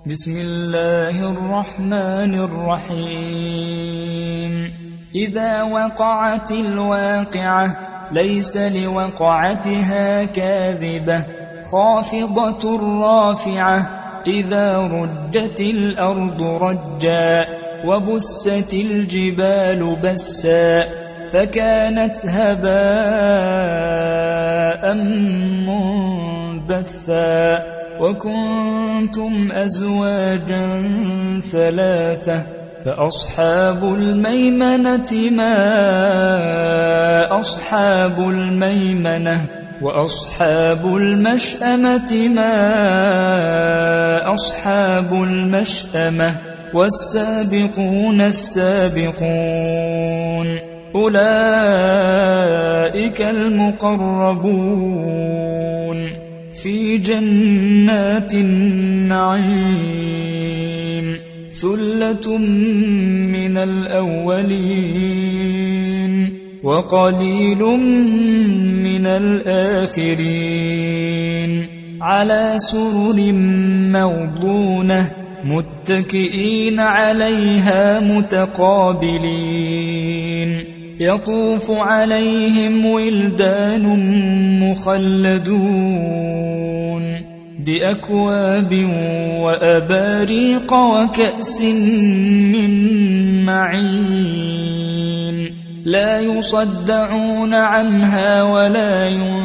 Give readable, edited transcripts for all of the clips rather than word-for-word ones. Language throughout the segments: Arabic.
بسم الله الرحمن الرحيم إذا وقعت الواقعة ليس لوقعتها كاذبة خافضة رافعة إذا رجت الأرض رجا وبست الجبال بسا فكانت هباء منبثا وكنتم أزواجا ثلاثة فأصحاب الميمنة ما أصحاب الميمنة وأصحاب المشأمة ما أصحاب المشأمة والسابقون السابقون أولئك المقربون في جنات النعيم ثلة من الأولين وقليل من الآخرين على سرر موضونة متكئين عليها متقابلين يطوف عليهم ولدان مخلدون بأكواب وأباريق وكأس من معين لا يصدعون عنها ولا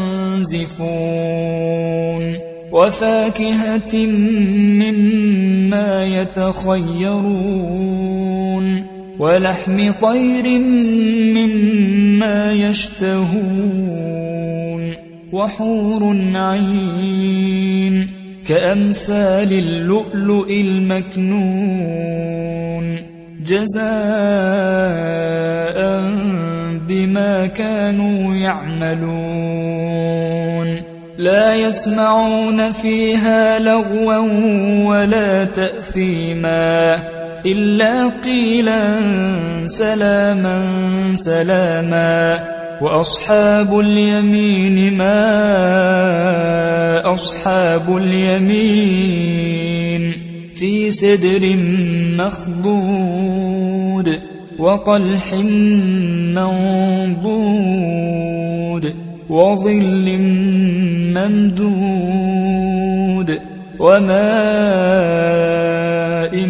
ينزفون وفاكهة مما يتخيرون ولحم طير مما يشتهون وحور عين كأمثال اللؤلؤ المكنون جزاء بما كانوا يعملون لا يسمعون فيها لغوا ولا تأثيما إلا قيلا سلاما سلاما وأصحاب اليمين ما أصحاب اليمين في سدر مخضود وطلح منضود وظل ممدود وماء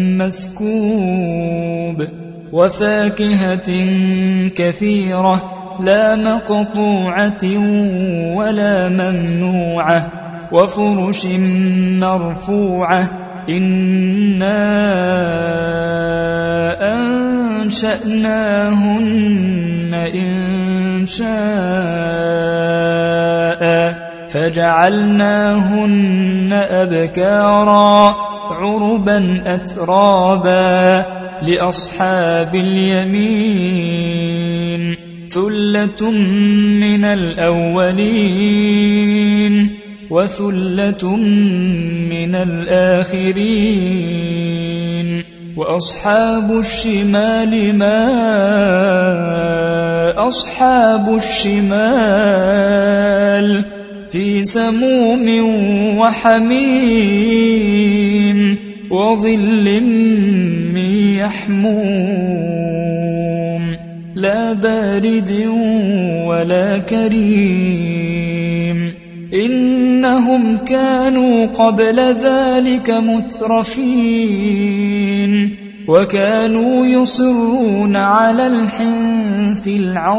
مسكوب وفاكهة كثيرة لا مقطوعة ولا ممنوعة وفرش مرفوعة إنا أنشأناهن إنشاء فجعلناهن أبكارا عربا أترابا لأصحاب اليمين ثلة من الأولين وثلة من الآخرين وأصحاب الشمال ما أصحاب الشمال في سموم وحميم وظل من يحموم لا بارد ولا كريم إنهم كانوا قبل ذلك مترفين وكانوا يصرون على الحنث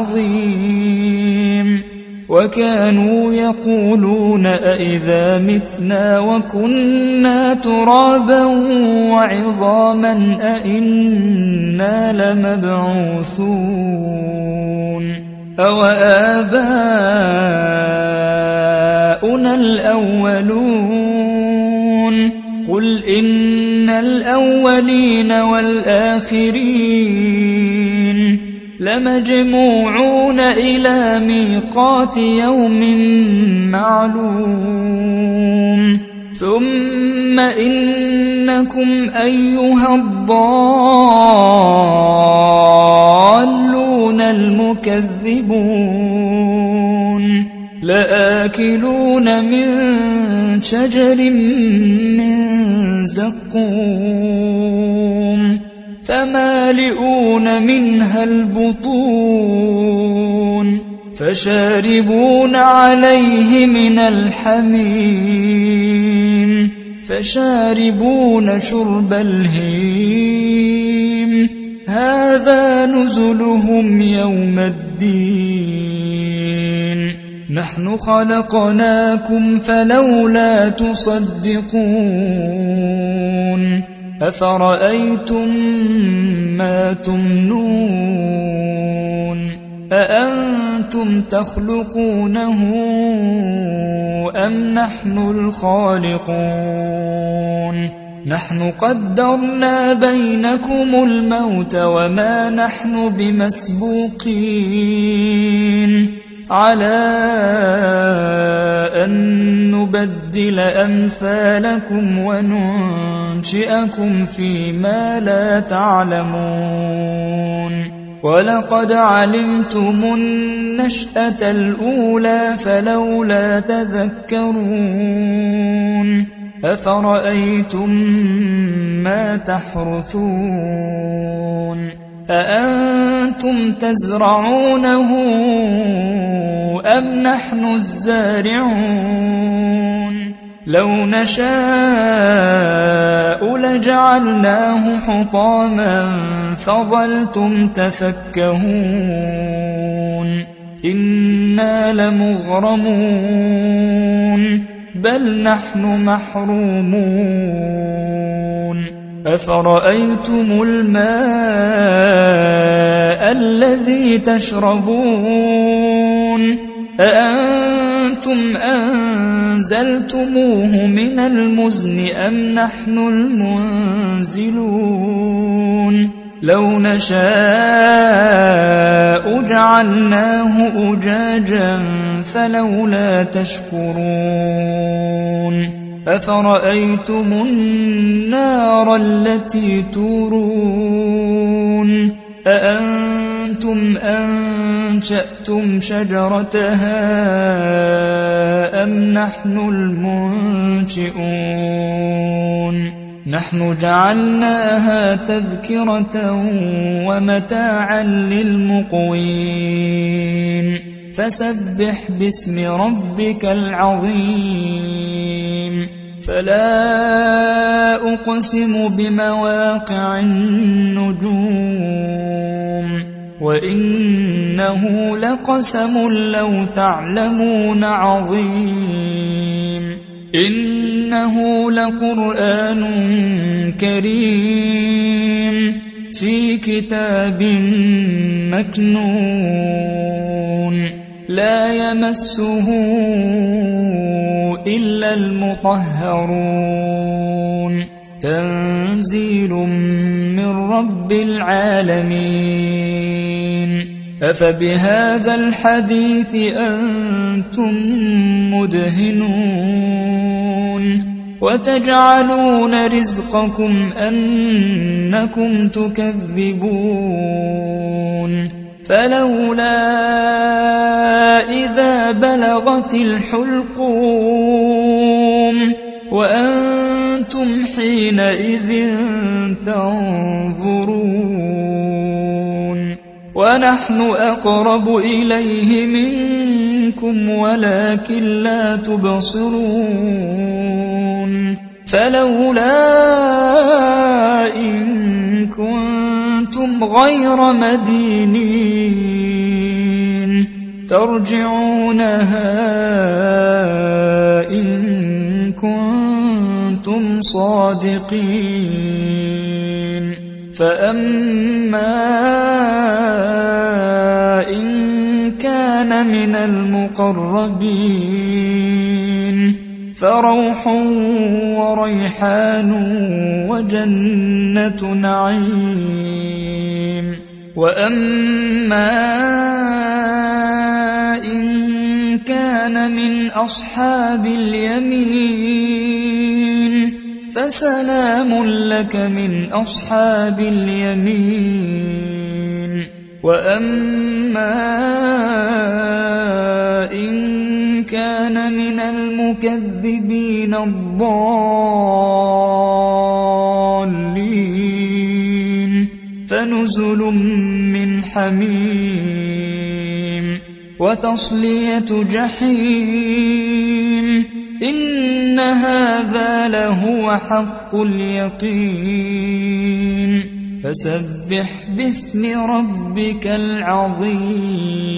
العظيم وكانوا يقولون أئذا متنا وكنا ترابا وعظاما أئنا لمبعوثون أو آباؤنا الأولون قل إن الأولين والآخرين لمجموعون إلى ميقات يوم معلوم ثم إنكم أيها الضالون المكذبون لآكلون من شجر من زقوم فمالئون منها البطون فشاربون عليه من الحميم فشاربون شرب الهيم هذا نزلهم يوم الدين نحن خلقناكم فلولا تصدقون أفرأيتم ما تمنون أأنتم تخلقونه أم نحن الخالقون نحن قدرنا بينكم الموت وما نحن بمسبوقين على أن نبدل أمثالكم وننشئكم فيما لا تعلمون ولقد علمتم النشأة الأولى فلولا تذكرون أفرأيتم ما تحرثون أأنتم تزرعونه أم نحن الزارعون لو نشاء لجعلناه حطاما فظلتم تفكهون إنا لمغرمون بل نحن محرومون أفرأيتم الماء الذي تشربون أأنتم أنزلتموه من المزن أم نحن المنزلون لو نشاء جعلناه أجاجا فلولا تشكرون أفرأيتم النار التي تورون أأنتم أنشأتم شجرتها أم نحن المنشئون نحن جعلناها تذكرة ومتاعا للمقوين فسبح باسم ربك العظيم فلا أقسم بمواقع النجوم وإنه لقسم لو تعلمون عظيم إنه لقرآن كريم في كتاب مكنون لا يمسه إلا المطهرون تنزيل من رب العالمين أفبهذا الحديث أنتم مدهنون وتجعلون رزقكم أنكم تكذبون فلولا إذا بلغت الحلقوم وأنتم حينئذ تنظرون ونحن أقرب إليه منكم ولكن لا تبصرون فلولا إن كنتم غير مدينين ترجعونها إن كنتم صادقين فأما إن كان من المقربين فروح وريحان وجنة نعيم وأما إن كان من أصحاب اليمين فسلام لك من أصحاب اليمين وأما إن كان من المكذبين الضالين فنزل من حميم وتصلية جحيم إن هذا لهو حق اليقين فسبح باسم ربك العظيم